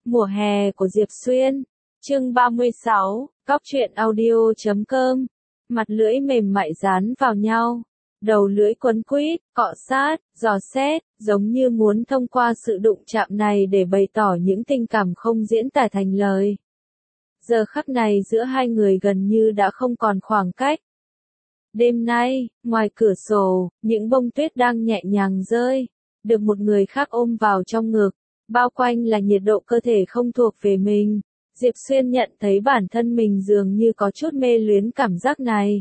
Mùa hè của Diệp Xuyên. Chương 36, Góc truyện audio.com. Mặt lưỡi mềm mại dán vào nhau, đầu lưỡi quấn quýt, cọ sát, dò xét, giống như muốn thông qua sự đụng chạm này để bày tỏ những tình cảm không diễn tả thành lời. Giờ khắc này giữa hai người gần như đã không còn khoảng cách. Đêm nay, ngoài cửa sổ, những bông tuyết đang nhẹ nhàng rơi, được một người khác ôm vào trong ngực, bao quanh là nhiệt độ cơ thể không thuộc về mình. Diệp Xuyên nhận thấy bản thân mình dường như có chút mê luyến cảm giác này.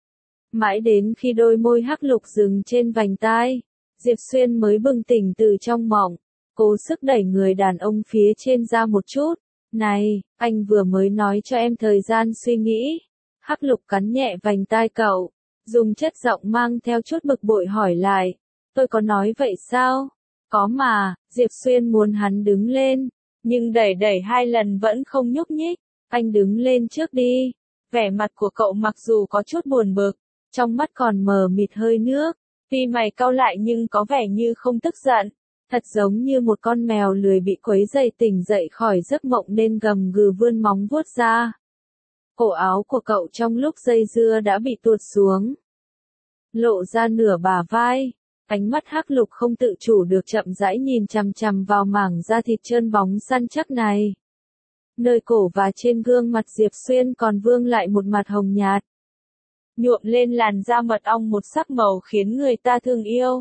Mãi đến khi đôi môi hắc lục dừng trên vành tai, Diệp Xuyên mới bừng tỉnh từ trong mộng, cố sức đẩy người đàn ông phía trên ra một chút. Này, anh vừa mới nói cho em thời gian suy nghĩ. Hắc lục cắn nhẹ vành tai cậu, dùng chất giọng mang theo chút bực bội hỏi lại. Tôi có nói vậy sao? Có mà, Diệp Xuyên muốn hắn đứng lên, nhưng đẩy hai lần vẫn không nhúc nhích. Anh đứng lên trước đi. Vẻ mặt của cậu mặc dù có chút buồn bực, trong mắt còn mờ mịt hơi nước, tuy mày cau lại nhưng có vẻ như không tức giận, thật giống như một con mèo lười bị quấy dày tỉnh dậy khỏi giấc mộng nên gầm gừ vươn móng vuốt ra. Cổ áo của cậu trong lúc dây dưa đã bị tuột xuống, lộ ra nửa bả vai. Ánh mắt hắc lục không tự chủ được chậm rãi nhìn chằm chằm vào mảng da thịt trơn bóng săn chắc này. Nơi cổ và trên gương mặt Diệp Xuyên còn vương lại một mặt hồng nhạt, nhuộm lên làn da mật ong một sắc màu khiến người ta thương yêu.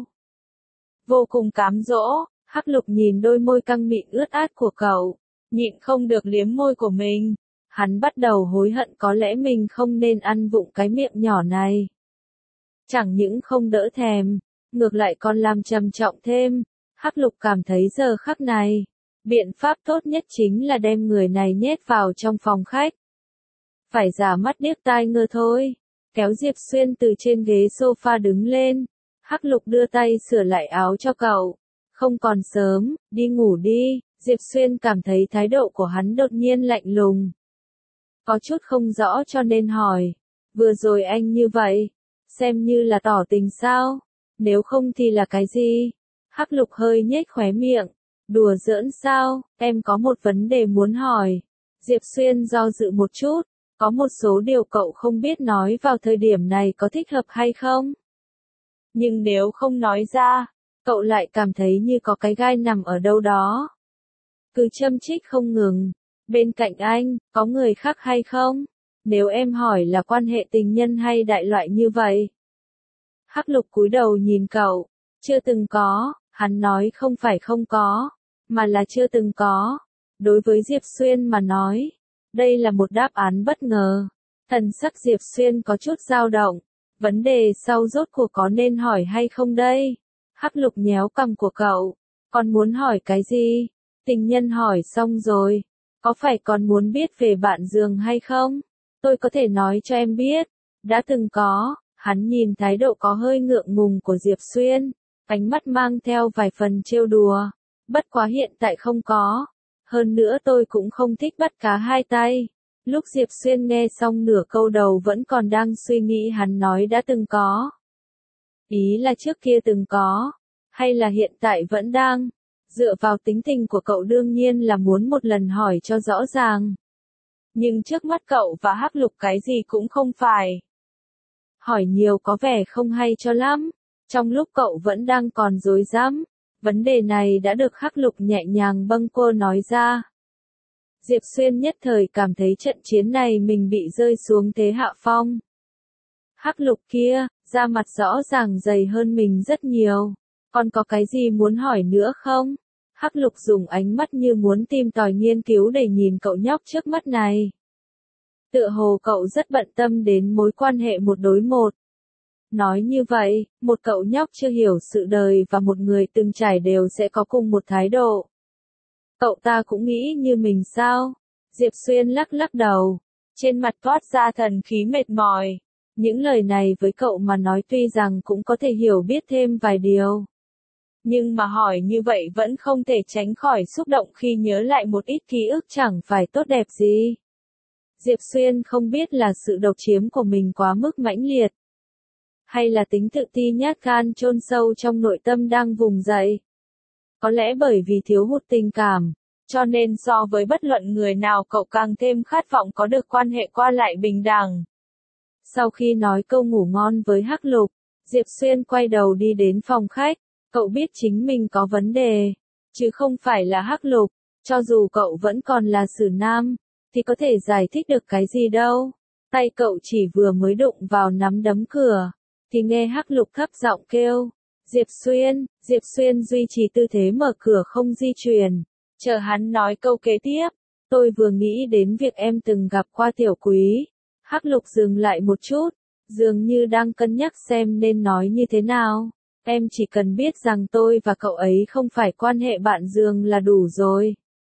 Vô cùng cám dỗ, hắc lục nhìn đôi môi căng mịn ướt át của cậu, nhịn không được liếm môi của mình. Hắn bắt đầu hối hận có lẽ mình không nên ăn vụng cái miệng nhỏ này. Chẳng những không đỡ thèm, ngược lại còn làm trầm trọng thêm. Hắc lục cảm thấy giờ khắc này, biện pháp tốt nhất chính là đem người này nhét vào trong phòng khách. Phải giả mắt điếc tai ngơ thôi. Kéo Diệp Xuyên từ trên ghế sofa đứng lên, hắc lục đưa tay sửa lại áo cho cậu. Không còn sớm, đi ngủ đi. Diệp Xuyên cảm thấy thái độ của hắn đột nhiên lạnh lùng, có chút không rõ cho nên hỏi. Vừa rồi anh như vậy, xem như là tỏ tình sao? Nếu không thì là cái gì? Hắc lục hơi nhếch khóe miệng. Đùa giỡn sao? Em có một vấn đề muốn hỏi. Diệp Xuyên do dự một chút. Có một số điều cậu không biết nói vào thời điểm này có thích hợp hay không? Nhưng nếu không nói ra, cậu lại cảm thấy như có cái gai nằm ở đâu đó. Cứ châm chích không ngừng. Bên cạnh anh, có người khác hay không? Nếu em hỏi là quan hệ tình nhân hay đại loại như vậy? Hắc lục cúi đầu nhìn cậu. Chưa từng có. Hắn nói không phải không có, mà là chưa từng có. Đối với Diệp Xuyên mà nói, đây là một đáp án bất ngờ. Thần sắc Diệp Xuyên có chút dao động. Vấn đề sau rốt cuộc có nên hỏi hay không đây? Hắc lục nhéo cằm của cậu. Còn muốn hỏi cái gì? Tình nhân hỏi xong rồi. Có phải còn muốn biết về bạn giường hay không? Tôi có thể nói cho em biết. Đã từng có. Hắn nhìn thái độ có hơi ngượng ngùng của Diệp Xuyên, ánh mắt mang theo vài phần trêu đùa. Bất quá hiện tại không có. Hơn nữa tôi cũng không thích bắt cá hai tay. Lúc Diệp Xuyên nghe xong nửa câu đầu vẫn còn đang suy nghĩ hắn nói đã từng có. Ý là trước kia từng có, hay là hiện tại vẫn đang? Dựa vào tính tình của cậu đương nhiên là muốn một lần hỏi cho rõ ràng. Nhưng trước mắt cậu và hắc lục cái gì cũng không phải. Hỏi nhiều có vẻ không hay cho lắm. Trong lúc cậu vẫn đang còn rối rắm, vấn đề này đã được hắc lục nhẹ nhàng bâng quơ nói ra. Diệp Xuyên nhất thời cảm thấy trận chiến này mình bị rơi xuống thế hạ phong. Hắc lục kia, da mặt rõ ràng dày hơn mình rất nhiều. Còn có cái gì muốn hỏi nữa không? Hắc lục dùng ánh mắt như muốn tìm tòi nghiên cứu để nhìn cậu nhóc trước mắt này. Tựa hồ cậu rất bận tâm đến mối quan hệ một đối một. Nói như vậy, một cậu nhóc chưa hiểu sự đời và một người từng trải đều sẽ có cùng một thái độ. Cậu ta cũng nghĩ như mình sao? Diệp Xuyên lắc lắc đầu. Trên mặt toát ra thần khí mệt mỏi. Những lời này với cậu mà nói tuy rằng cũng có thể hiểu biết thêm vài điều. Nhưng mà hỏi như vậy vẫn không thể tránh khỏi xúc động khi nhớ lại một ít ký ức chẳng phải tốt đẹp gì. Diệp Xuyên không biết là sự độc chiếm của mình quá mức mãnh liệt, hay là tính tự ti nhát gan chôn sâu trong nội tâm đang vùng dậy. Có lẽ bởi vì thiếu hụt tình cảm, Cho nên so với bất luận người nào cậu càng thêm khát vọng có được quan hệ qua lại bình đẳng. Sau khi nói câu ngủ ngon với Hắc Lục, Diệp Xuyên quay đầu đi đến phòng khách, cậu biết chính mình có vấn đề, chứ không phải là Hắc Lục, cho dù cậu vẫn còn là Sử Nam, thì có thể giải thích được cái gì đâu. Tay cậu chỉ vừa mới đụng vào nắm đấm cửa, thì nghe Hắc Lục thấp giọng kêu, Diệp Xuyên duy trì tư thế mở cửa không di chuyển, chờ hắn nói câu kế tiếp, tôi vừa nghĩ đến việc em từng gặp qua Tiểu Quý. Hắc Lục dừng lại một chút, dường như đang cân nhắc xem nên nói như thế nào. Em chỉ cần biết rằng tôi và cậu ấy không phải quan hệ bạn giường là đủ rồi.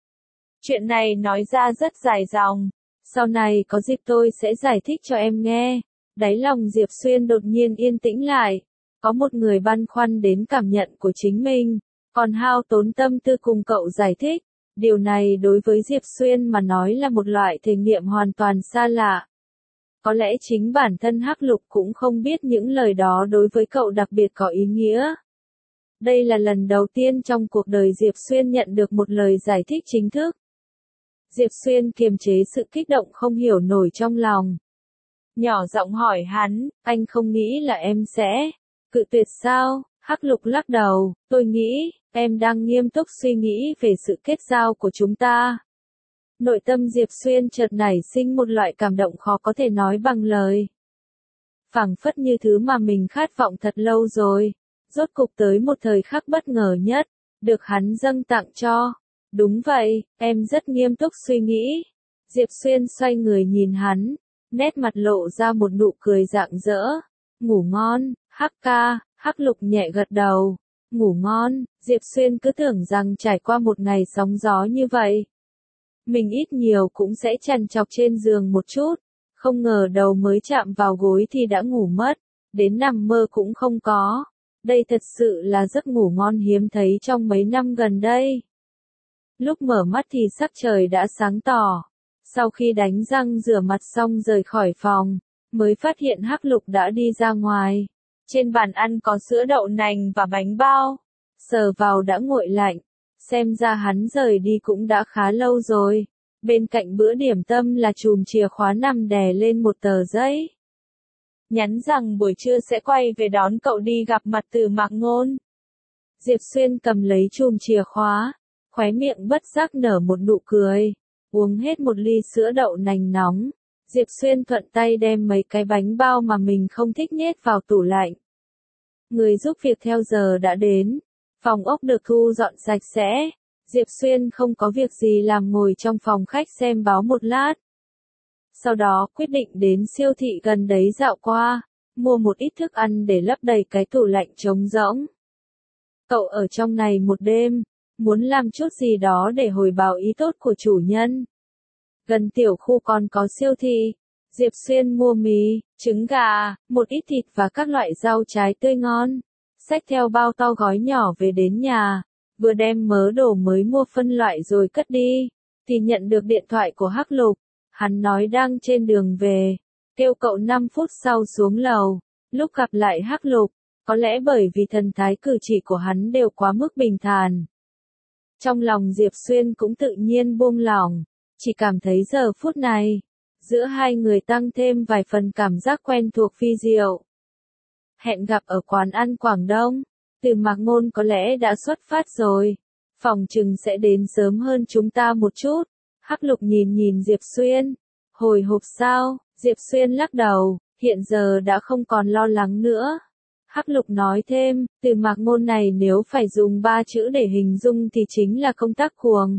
Chuyện này nói ra rất dài dòng, sau này có dịp tôi sẽ giải thích cho em nghe. Đáy lòng Diệp Xuyên đột nhiên yên tĩnh lại, có một người băn khoăn đến cảm nhận của chính mình, còn hao tốn tâm tư cùng cậu giải thích. Điều này đối với Diệp Xuyên mà nói là một loại thể nghiệm hoàn toàn xa lạ. Có lẽ chính bản thân Hắc Lục cũng không biết những lời đó đối với cậu đặc biệt có ý nghĩa. Đây là lần đầu tiên trong cuộc đời Diệp Xuyên nhận được một lời giải thích chính thức. Diệp Xuyên kiềm chế sự kích động không hiểu nổi trong lòng. Nhỏ giọng hỏi hắn, anh không nghĩ là em sẽ cự tuyệt sao? Hắc Lục lắc đầu, tôi nghĩ, em đang nghiêm túc suy nghĩ về sự kết giao của chúng ta. Nội tâm Diệp Xuyên chợt nảy sinh một loại cảm động khó có thể nói bằng lời. Phảng phất như thứ mà mình khát vọng thật lâu rồi, rốt cục tới một thời khắc bất ngờ nhất, được hắn dâng tặng cho. Đúng vậy, em rất nghiêm túc suy nghĩ. Diệp Xuyên xoay người nhìn hắn, nét mặt lộ ra một nụ cười rạng rỡ. Ngủ ngon, Hắc ca. Hắc Lục nhẹ gật đầu. Ngủ ngon, Diệp Xuyên cứ tưởng rằng trải qua một ngày sóng gió như vậy, mình ít nhiều cũng sẽ trằn trọc trên giường một chút, không ngờ đầu mới chạm vào gối thì đã ngủ mất, đến nằm mơ cũng không có. Đây thật sự là giấc ngủ ngon hiếm thấy trong mấy năm gần đây. Lúc mở mắt thì sắc trời đã sáng tỏ. Sau khi đánh răng rửa mặt xong rời khỏi phòng, mới phát hiện Hắc Lục đã đi ra ngoài. Trên bàn ăn có sữa đậu nành và bánh bao. Sờ vào đã nguội lạnh. Xem ra hắn rời đi cũng đã khá lâu rồi. Bên cạnh bữa điểm tâm là chùm chìa khóa nằm đè lên một tờ giấy. Nhắn rằng buổi trưa sẽ quay về đón cậu đi gặp mặt Từ Mạc Ngôn. Diệp Xuyên cầm lấy chùm chìa khóa, khóe miệng bất giác nở một nụ cười. Uống hết một ly sữa đậu nành nóng, Diệp Xuyên thuận tay đem mấy cái bánh bao mà mình không thích nhét vào tủ lạnh. Người giúp việc theo giờ đã đến. Phòng ốc được thu dọn sạch sẽ. Diệp Xuyên không có việc gì làm ngồi trong phòng khách xem báo một lát. Sau đó quyết định đến siêu thị gần đấy dạo qua, mua một ít thức ăn để lấp đầy cái tủ lạnh trống rỗng. Cậu ở trong này một đêm, muốn làm chút gì đó để hồi báo ý tốt của chủ nhân. Gần tiểu khu còn có siêu thị. Diệp Xuyên mua mì, trứng gà, một ít thịt và các loại rau trái tươi ngon. Xách theo bao to gói nhỏ về đến nhà, vừa đem mớ đồ mới mua phân loại rồi cất đi, thì nhận được điện thoại của Hắc Lục. Hắn nói đang trên đường về, kêu cậu 5 phút sau xuống lầu. Lúc gặp lại Hắc Lục, có lẽ bởi vì thần thái cử chỉ của hắn đều quá mức bình thản, trong lòng Diệp Xuyên cũng tự nhiên buông lỏng, chỉ cảm thấy giờ phút này, giữa hai người tăng thêm vài phần cảm giác quen thuộc phi diệu. Hẹn gặp ở quán ăn Quảng Đông, Từ Mạc Ngôn có lẽ đã xuất phát rồi, phòng chừng sẽ đến sớm hơn chúng ta một chút. Hắc Lục nhìn Diệp Xuyên, hồi hộp sao? Diệp Xuyên lắc đầu, hiện giờ đã không còn lo lắng nữa. Hắc Lục nói thêm, Từ Mạc Ngôn này nếu phải dùng 3 chữ để hình dung thì chính là công tác cuồng.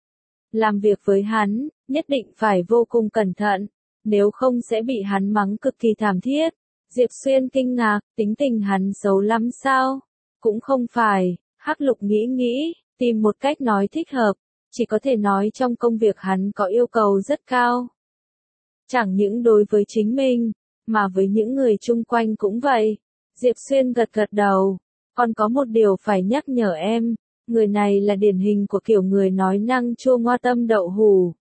Làm việc với hắn, nhất định phải vô cùng cẩn thận, nếu không sẽ bị hắn mắng cực kỳ thảm thiết. Diệp Xuyên kinh ngạc, tính tình hắn xấu lắm sao? Cũng không phải. Hắc Lục nghĩ, tìm một cách nói thích hợp, chỉ có thể nói trong công việc hắn có yêu cầu rất cao. Chẳng những đối với chính mình, mà với những người chung quanh cũng vậy. Diệp Xuyên gật đầu, còn có một điều phải nhắc nhở em, người này là điển hình của kiểu người nói năng chua ngoa tâm đậu hù.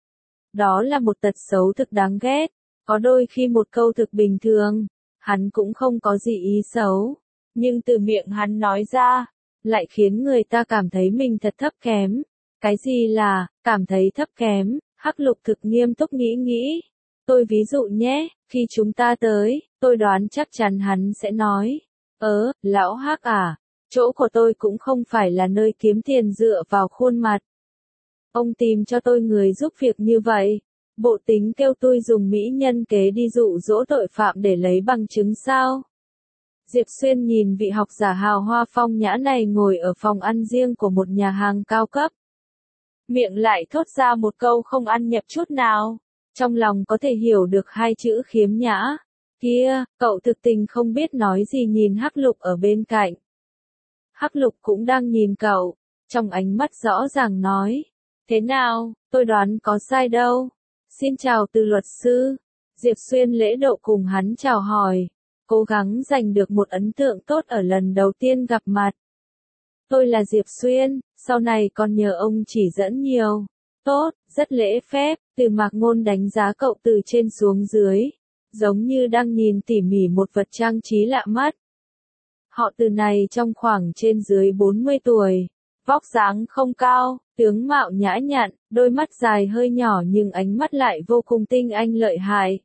Đó là một tật xấu thực đáng ghét, có đôi khi một câu thực bình thường, hắn cũng không có gì ý xấu, nhưng từ miệng hắn nói ra, lại khiến người ta cảm thấy mình thật thấp kém. Cái gì là, cảm thấy thấp kém, Hắc Lục thực nghiêm túc nghĩ. Tôi ví dụ nhé, khi chúng ta tới, tôi đoán chắc chắn hắn sẽ nói. Lão Hắc à, chỗ của tôi cũng không phải là nơi kiếm tiền dựa vào khuôn mặt. Ông tìm cho tôi người giúp việc như vậy. Bộ tính kêu tôi dùng mỹ nhân kế đi dụ dỗ tội phạm để lấy bằng chứng sao? Diệp Xuyên nhìn vị học giả hào hoa phong nhã này ngồi ở phòng ăn riêng của một nhà hàng cao cấp. Miệng lại thốt ra một câu không ăn nhập chút nào. Trong lòng có thể hiểu được hai chữ khiếm nhã. Kia, cậu thực tình không biết nói gì nhìn Hắc Lục ở bên cạnh. Hắc Lục cũng đang nhìn cậu, trong ánh mắt rõ ràng nói. Thế nào, tôi đoán có sai đâu. Xin chào từ luật sư. Diệp Xuyên lễ độ cùng hắn chào hỏi. Cố gắng giành được một ấn tượng tốt ở lần đầu tiên gặp mặt. Tôi là Diệp Xuyên, sau này còn nhờ ông chỉ dẫn nhiều. Tốt, rất lễ phép, Từ Mạc Ngôn đánh giá cậu từ trên xuống dưới. Giống như đang nhìn tỉ mỉ một vật trang trí lạ mắt. Họ Từ này trong khoảng trên dưới 40 tuổi. Vóc dáng không cao, tướng mạo nhã nhặn, đôi mắt dài hơi nhỏ nhưng ánh mắt lại vô cùng tinh anh lợi hại.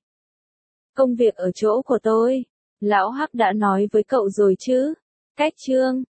Công việc ở chỗ của tôi, Lão Hắc đã nói với cậu rồi chứ? Cách chương